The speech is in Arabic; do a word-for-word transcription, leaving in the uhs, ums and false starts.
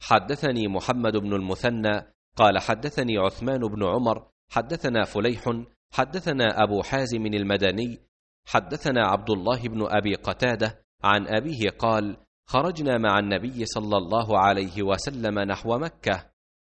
حدثني محمد بن المثنى قال حدثني عثمان بن عمر حدثنا فليح حدثنا أبو حازم المدني حدثنا عبد الله بن أبي قتادة عن أبيه قال: خرجنا مع النبي صلى الله عليه وسلم نحو مكة،